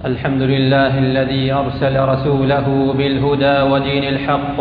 الحمد لله الذي أرسل رسوله بالهدى ودين الحق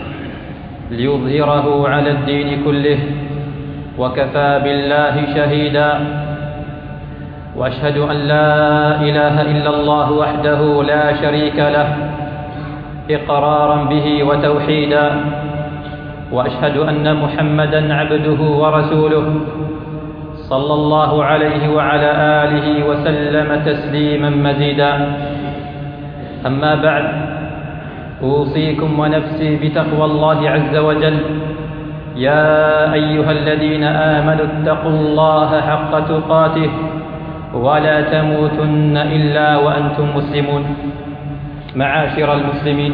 ليظهره على الدين كله، وكفى بالله شهيدا. وأشهد أن لا إله إلا الله وحده لا شريك له إقرارا به وتوحيدا، وأشهد أن محمدا عبده ورسوله صلى الله عليه وعلى آله وسلم تسليما مزيدا. أما بعد، أوصيكم ونفسي بتقوى الله عز وجل. يا أيها الذين آمنوا اتقوا الله حق تقاته ولا تموتن إلا وأنتم مسلمون. معاشر المسلمين،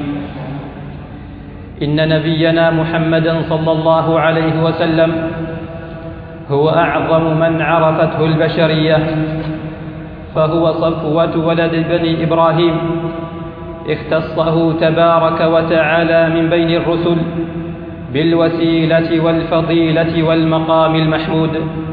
إن نبينا محمدا صلى الله عليه وسلم هو أعظم من عرفته البشرية، فهو صفوة ولد بني إبراهيم، اختصه تبارك وتعالى من بين الرسل بالوسيلة والفضيلة والمقام المحمود،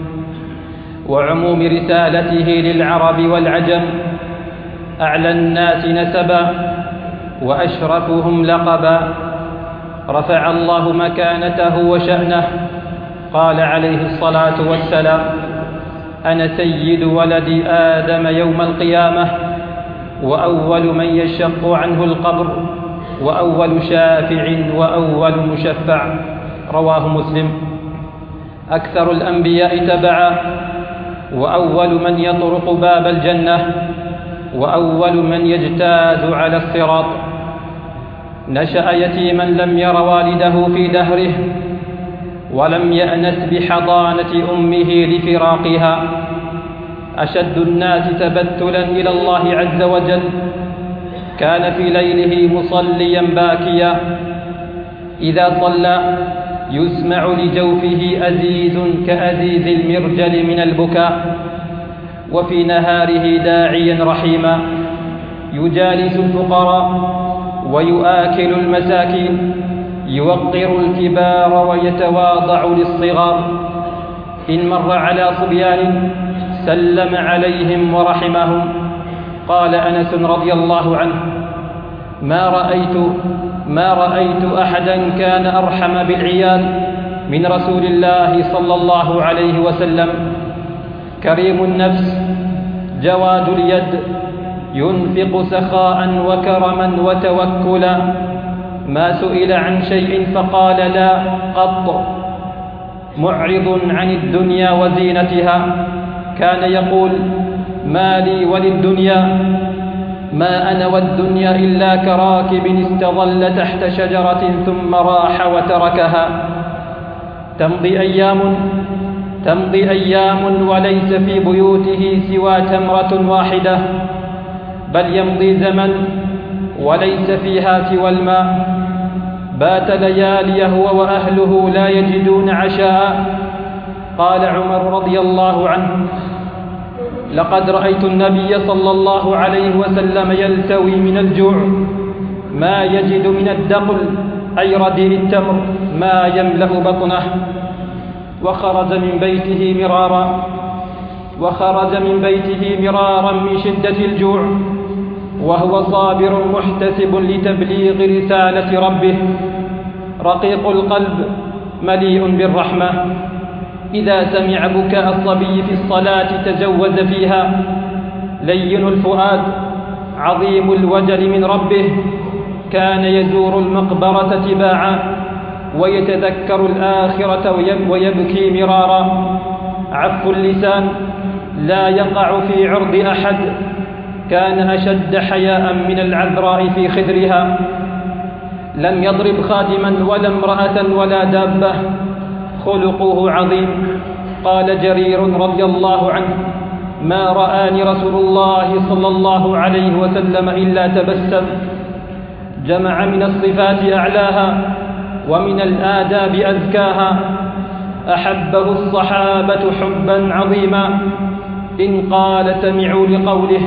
وعموم رسالته للعرب والعجم، أعلى الناس نسبا وأشرفهم لقبا، رفع الله مكانته وشأنه. قال عليه الصلاة والسلام: أنا سيد ولد آدم يوم القيامة، وأول من يشق عنه القبر، وأول شافع وأول مشفع. رواه مسلم. أكثر الأنبياء تبعا، وأول من يطرق باب الجنة، وأول من يجتاز على الصراط. نشأ يتيما لم ير والده في دهره، ولم يأنس بحضانة أمه لفراقها. أشد الناس تبتلا إلى الله عز وجل، كان في ليله مصليا باكيا، إذا صلى يسمع لجوفه أزيز كأزيز المرجل من البكاء، وفي نهاره داعيا رحيما، يجالس الفقراء ويؤاكل المساكين، يوقر الكبار ويتواضع للصغار. إن مر على صبيان سلم عليهم ورحمهم. قال أنس رضي الله عنه: ما رأيت أحدا كان أرحم بالعيال من رسول الله صلى الله عليه وسلم. كريم النفس، جواد اليد، ينفق سخاء وكرما وتوكلا، ما سئل عن شيء فقال لا قط، معرض عن الدنيا وزينتها. كان يقول: ما لي وللدنيا، ما أنا والدنيا إلا كراكب استظل تحت شجرة ثم راح وتركها. تمضي أيام وليس في بيوته سوى تمرة واحدة، بل يمضي زمن وليس فيها سوى الماء. بات ليالي هو وأهله لا يجدون عشاء. قال عمر رضي الله عنه: لقد رأيت النبي صلى الله عليه وسلم يلتوي من الجوع ما يجد من الدقل، أي رديء التمر، ما يملأ بطنه. وخرج من بيته مرارا من شدة الجوع، وهو صابر محتسب لتبليغ رسالة ربه. رقيق القلب، مليء بالرحمة، إذا سمع بكاء الصبي في الصلاة تجوز فيها. لين الفؤاد، عظيم الوجل من ربه، كان يزور المقبرة تباعا، ويتذكر الآخرة ويبكي مرارا. عف اللسان، لا يقع في عرض أحد، كان أشد حياء من العذراء في خدرها. لم يضرب خادما ولا امرأة ولا دابة، خلقه عظيم. قال جرير رضي الله عنه: ما رآني رسول الله صلى الله عليه وسلم إلا تبسم. جمع من الصفات أعلاها، ومن الآداب أزكاها. أحبه الصحابة حبا عظيما، إن قال سمعوا لقوله،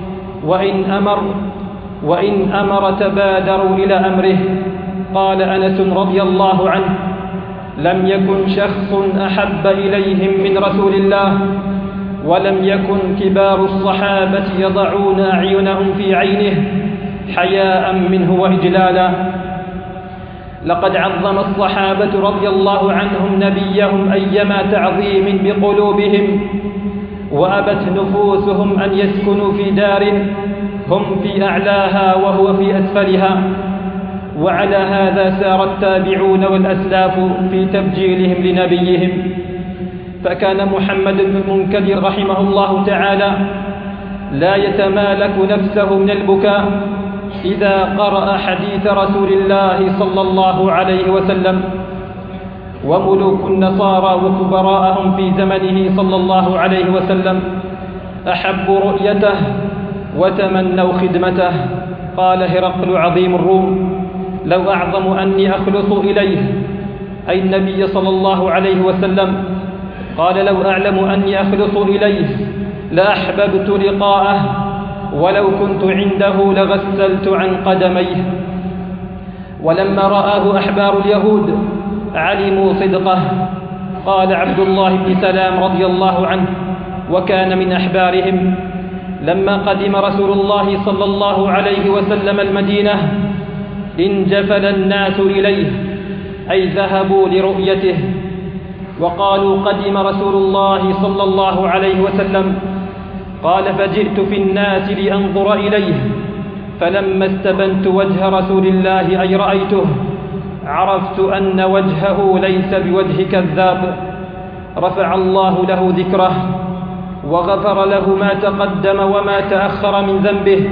وإن أمر تبادروا إلى أمره. قال أنس رضي الله عنه: لم يكن شخص أحب إليهم من رسول الله ولم يكن كبار الصحابة يضعون أعينهم في عينه حياء منه وإجلالا. لقد عظم الصحابة رضي الله عنهم نبيهم أيما تعظيم بقلوبهم، وأبت نفوسهم أن يسكنوا في دار هم في أعلاها وهو في أسفلها. وعلى هذا سار التابعون والأسلاف في تبجيلهم لنبيهم. فكان محمد بن المنكدر رحمه الله تعالى لا يتمالك نفسه من البكاء إذا قرأ حديث رسول الله صلى الله عليه وسلم. وملوك النصارى وكبراءهم في زمنه صلى الله عليه وسلم أحبوا رؤيته وتمنوا خدمته. قال هرقل عظيم الروم: لو أعظم أني أخلص إليه، أي النبي صلى الله عليه وسلم. قال: لو أعلم أني أخلص إليه لأحببت لقاءه، ولو كنت عنده لغسلت عن قدميه. ولما رآه أحبار اليهود علموا صدقه. قال عبد الله بن سلام رضي الله عنه، وكان من أحبارهم: لما قدم رسول الله صلى الله عليه وسلم المدينة انجفل الناس إليه، أي ذهبوا لرؤيته، وقالوا: قدم رسول الله صلى الله عليه وسلم. قال: فجئت في الناس لأنظر إليه، فلما استبنت وجه رسول الله أي رأيته، عرفت أن وجهه ليس بوجه كذاب. رفع الله له ذكره وغفر له ما تقدم وما تأخر من ذنبه.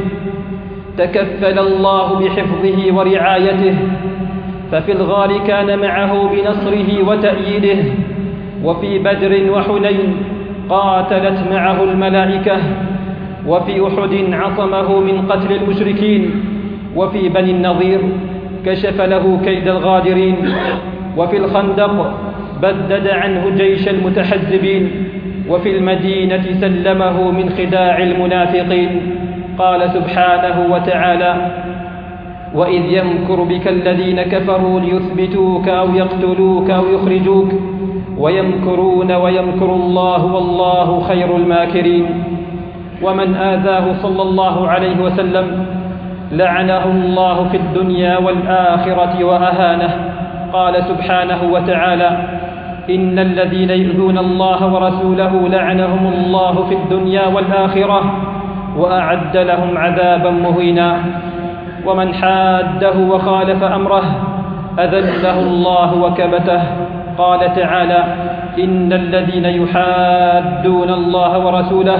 تكفل الله بحفظه ورعايته، ففي الغار كان معه بنصره وتأييده، وفي بدر وحنين قاتلت معه الملائكة، وفي أحد عصمه من قتل المشركين، وفي بني النضير كشف له كيد الغادرين، وفي الخندق بدد عنه جيش المتحزبين، وفي المدينة سلمه من خداع المنافقين. قال سبحانه وتعالى: وإذ يمكر بك الذين كفروا ليثبتوك أو يقتلوك أو يخرجوك ويمكرون ويمكر الله والله خير الماكرين. ومن آذاه صلى الله عليه وسلم لعنه الله في الدنيا والآخرة وأهانه. قال سبحانه وتعالى: إن الذين يؤذون الله ورسوله لعنهم الله في الدنيا والآخرة وأعد لهم عذابا مهينا. ومن حاده وخالف أمره أذله الله وكبته. قال تعالى: إن الذين يحادون الله ورسوله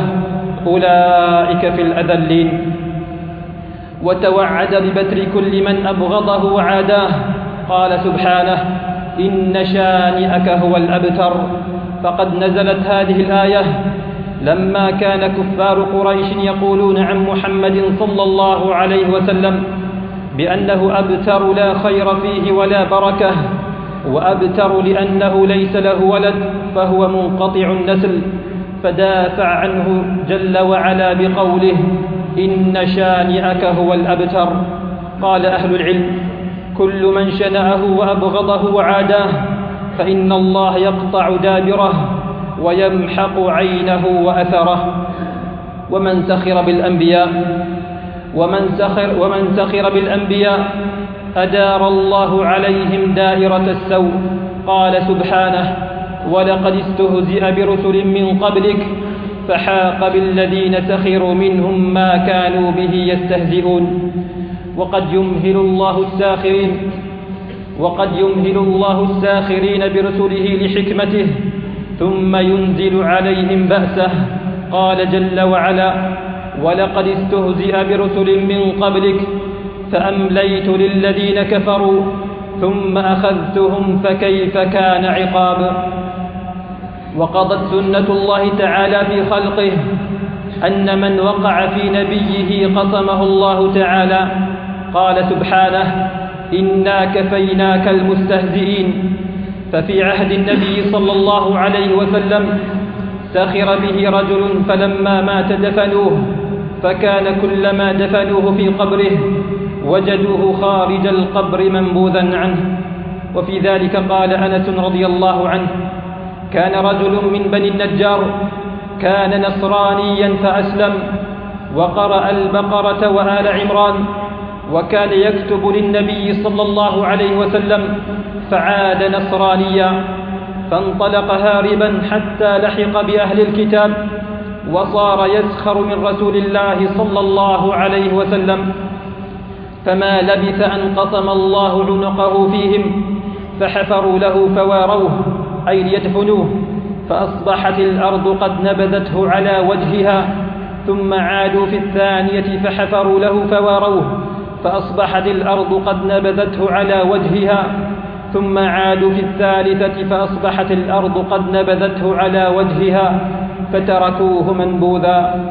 أولئك في الأذلين. وتوعد ببتر كل من أبغضه وعاداه. قال سبحانه: إن شانئك هو الأبتر. فقد نزلت هذه الآية لما كان كفار قريش يقولون عن محمد صلى الله عليه وسلم بأنه أبتر لا خير فيه ولا بركة، وأبتر لأنه ليس له ولد فهو منقطع النسل، فدافع عنه جل وعلا بقوله: إن شانئك هو الأبتر. قال أهل العلم: كل من شنأه وأبغضه وعاداه فإن الله يقطع دابره ويمحق عينه وأثره. ومن سخر بالأنبياء أدار الله عليهم دائرة السوء. قال سبحانه: ولقد استهزئ برسل من قبلك فحاق بالذين سخروا منهم ما كانوا به يستهزئون. وقد يمهل الله الساخرين برسله لحكمته ثم ينزل عليهم بأسه. قال جل وعلا: ولقد استهزئ برسل من قبلك فأمليت للذين كفروا ثم أخذتهم فكيف كان عقاب. وقضت سنة الله تعالى في خلقه أن من وقع في نبيه قصمه الله تعالى. قال سبحانه: إنا كفيناك المستهزئين. ففي عهد النبي صلى الله عليه وسلم سخر به رجل فلما مات دفنوه، فكان كلما دفنوه في قبره وجدوه خارج القبر منبوذا عنه. وفي ذلك قال أنس رضي الله عنه: كان رجل من بني النجار كان نصرانيا فأسلم وقرأ البقرة وآل عمران، وكان يكتب للنبي صلى الله عليه وسلم فعاد نصرانيا، فانطلق هاربا حتى لحق بأهل الكتاب وصار يسخر من رسول الله صلى الله عليه وسلم، فما لبث أن قطم الله عنقه فيهم فحفروا له فواروه أي ليدفنوه، فأصبحت الأرض قد نبذته على وجهها، ثم عادوا في الثانية فحفروا له فواروه فأصبحت الأرض قد نبذته على وجهها، ثم عادوا في الثالثة فأصبحت الأرض قد نبذته على وجهها فتركوه منبوذا.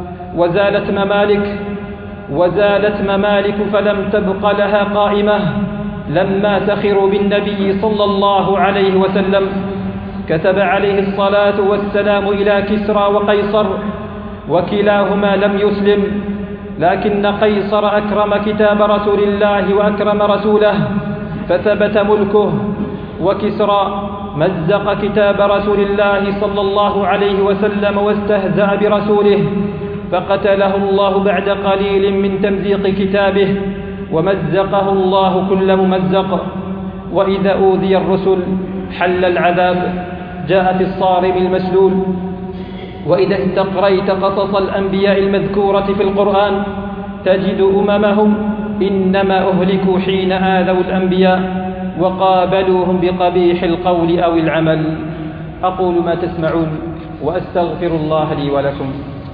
وزالت ممالك فلم تبق لها قائمة لما سخروا بالنبي صلى الله عليه وسلم. كتب عليه الصلاة والسلام إلى كسرى وقيصر، وكلاهما لم يسلم، لكن قيصر أكرم كتاب رسول الله وأكرم رسوله فثبت ملكه، وكسرى مزق كتاب رسول الله صلى الله عليه وسلم واستهزأ برسوله فقتله الله بعد قليل من تمزيق كتابه، ومزقه الله كل ممزق. وإذا أوذي الرسل حل العذاب، جاء في الصارم المسلول. وإذا استقريت قصص الأنبياء المذكورة في القرآن تجد أممهم إنما أهلكوا حين آذوا الأنبياء وقابلوهم بقبيح القول أو العمل. أقول ما تسمعون وأستغفر الله لي ولكم.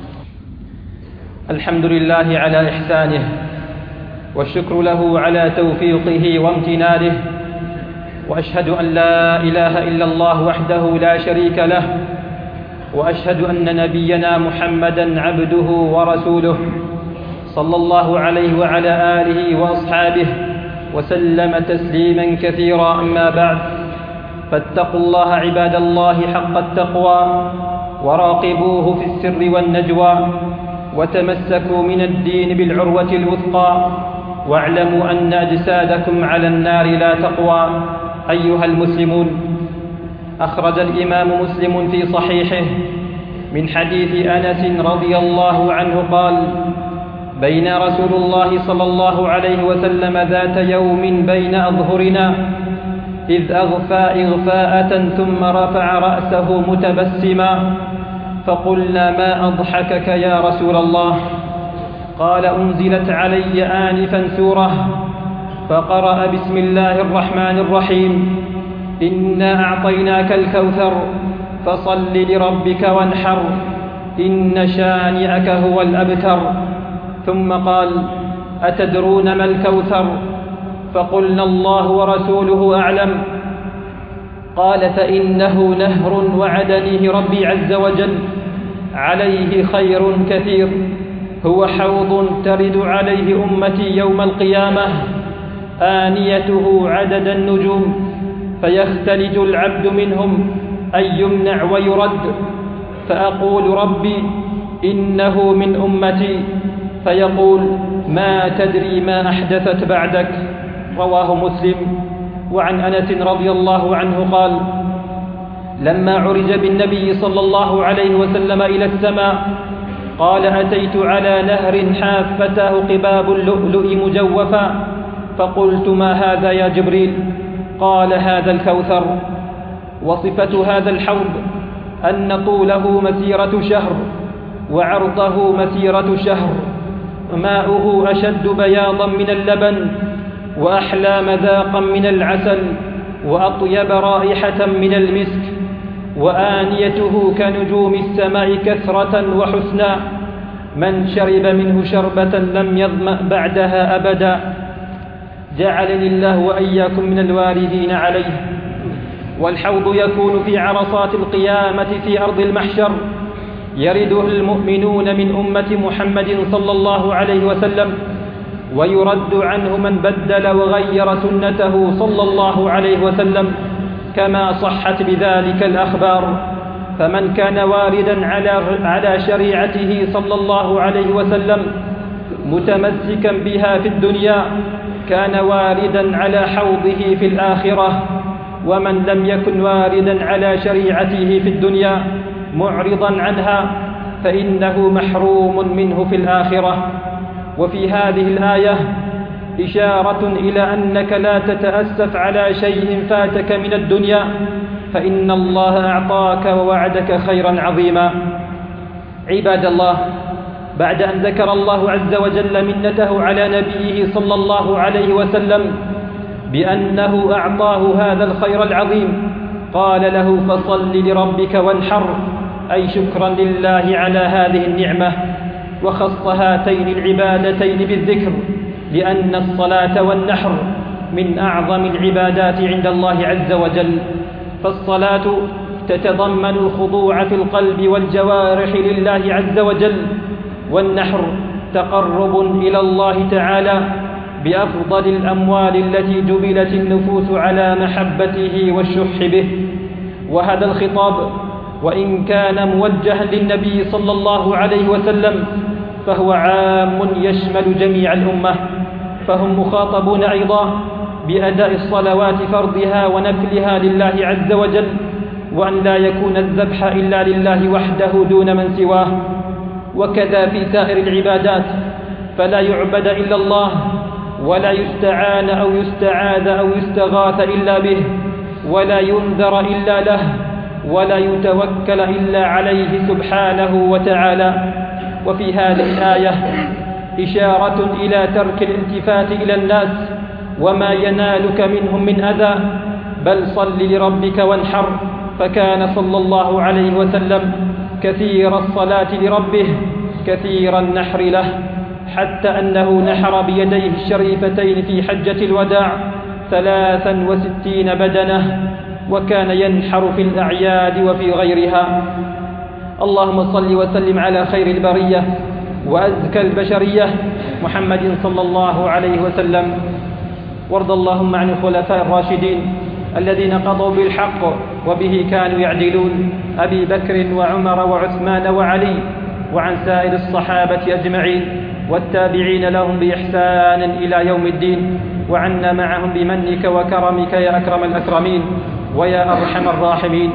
الحمد لله على إحسانه، والشكر له على توفيقه وامتنانه، وأشهد أن لا إله إلا الله وحده لا شريك له، وأشهد أن نبينا محمدا عبده ورسوله صلى الله عليه وعلى آله وأصحابه وسلم تسليما كثيرا. أما بعد، فاتقوا الله عباد الله حق التقوى، وراقبوه في السر والنجوى، وتمسكوا من الدين بالعروة الوثقى، واعلموا أن أجسادكم على النار لا تقوى. أيها المسلمون، أخرج الإمام مسلم في صحيحه من حديث أنس رضي الله عنه قال: بين رسول الله صلى الله عليه وسلم ذات يوم بين أظهرنا إذ أغفى إغفاءة ثم رفع رأسه متبسما، فقلنا: ما أضحكك يا رسول الله؟ قال: أنزلت علي آنفا سورة فقرأ: بسم الله الرحمن الرحيم، إنا أعطيناك الكوثر فصل لربك وانحر، إن شانئك هو الأبتر. ثم قال: أتدرون ما الكوثر؟ فقلنا: الله ورسوله أعلم. قال: فإنه نهر وعدنيه ربي عز وجل، عليه خير كثير، هو حوض ترد عليه أمتي يوم القيامة، آنيته عدد النجوم، فيختلج العبد منهم أن يمنع ويرد، فأقول: ربي إنه من أمتي، فيقول: ما تدري ما أحدثت بعدك. رواه مسلم. وعن أنس رضي الله عنه قال: لما عرج بالنبي صلى الله عليه وسلم إلى السماء قال: أتيت على نهر حافتاه قباب اللؤلؤ مجوفا، فقلت: ما هذا يا جبريل؟ قال: هذا الكوثر. وصفة هذا الحوض أن طوله مسيرة شهر وعرضه مسيرة شهر، ماؤه أشد بياضا من اللبن، وأحلى مذاقا من العسل، وأطيب رائحة من المسك، وآنيته كنجوم السماء كثرة وحسنا، من شرب منه شربة لم يظمأ بعدها أبدا. جعلني الله وإياكم من الواردين عليه. والحوض يكون في عرصات القيامة في أرض المحشر، يرده المؤمنون من أمة محمد صلى الله عليه وسلم، ويرد عنه من بدل وغير سنته صلى الله عليه وسلم، كما صحت بذلك الأخبار. فمن كان واردا على شريعته صلى الله عليه وسلم متمسكا بها في الدنيا كان واردا على حوضه في الآخرة، ومن لم يكن واردا على شريعته في الدنيا معرضا عنها فإنه محروم منه في الآخرة. وفي هذه الآية إشارة إلى أنك لا تتأسف على شيء فاتك من الدنيا، فإن الله أعطاك ووعدك خيرا عظيما. عباد الله، بعد أن ذكر الله عز وجل منته على نبيه صلى الله عليه وسلم بأنه أعطاه هذا الخير العظيم، قال له: فصل لربك وانحر، أي شكرا لله على هذه النعمة. وخص هاتين العبادتين بالذكر، لأن الصلاة والنحر من أعظم العبادات عند الله عز وجل. فالصلاة تتضمن الخضوع في القلب والجوارح لله عز وجل، والنحر تقرب إلى الله تعالى بأفضل الأموال التي جبلت النفوس على محبته والشح به. وهذا الخطاب وإن كان موجها للنبي صلى الله عليه وسلم فهو عام يشمل جميع الأمة، فهم مخاطبون أيضا بأداء الصلوات فرضها ونفلها لله عز وجل، وأن لا يكون الذبح إلا لله وحده دون من سواه. وكذا في سائر العبادات، فلا يعبد إلا الله، ولا يستعان أو يستعاذ أو يستغاث إلا به، ولا ينذر إلا له، ولا يتوكل إلا عليه سبحانه وتعالى. وفي هذه الآية إشارة إلى ترك الالتفات إلى الناس وما ينالك منهم من أذى، بل صل لربك وانحر. فكان صلى الله عليه وسلم كثير الصلاة لربه كثير النحر له، حتى أنه نحر بيديه الشريفتين في حجة الوداع 63 بدنة، وكان ينحر في الأعياد وفي غيرها. اللهم صل وسلم على خير البرية وأزكى البشرية محمد صلى الله عليه وسلم. وارض اللهم عن الخلفاء الراشدين الذين قضوا بالحق وبه كانوا يعدلون، أبي بكر وعمر وعثمان وعلي، وعن سائر الصحابة أجمعين والتابعين لهم بإحسان إلى يوم الدين، وعنا معهم بمنك وكرمك يا أكرم الأكرمين ويا أرحم الراحمين.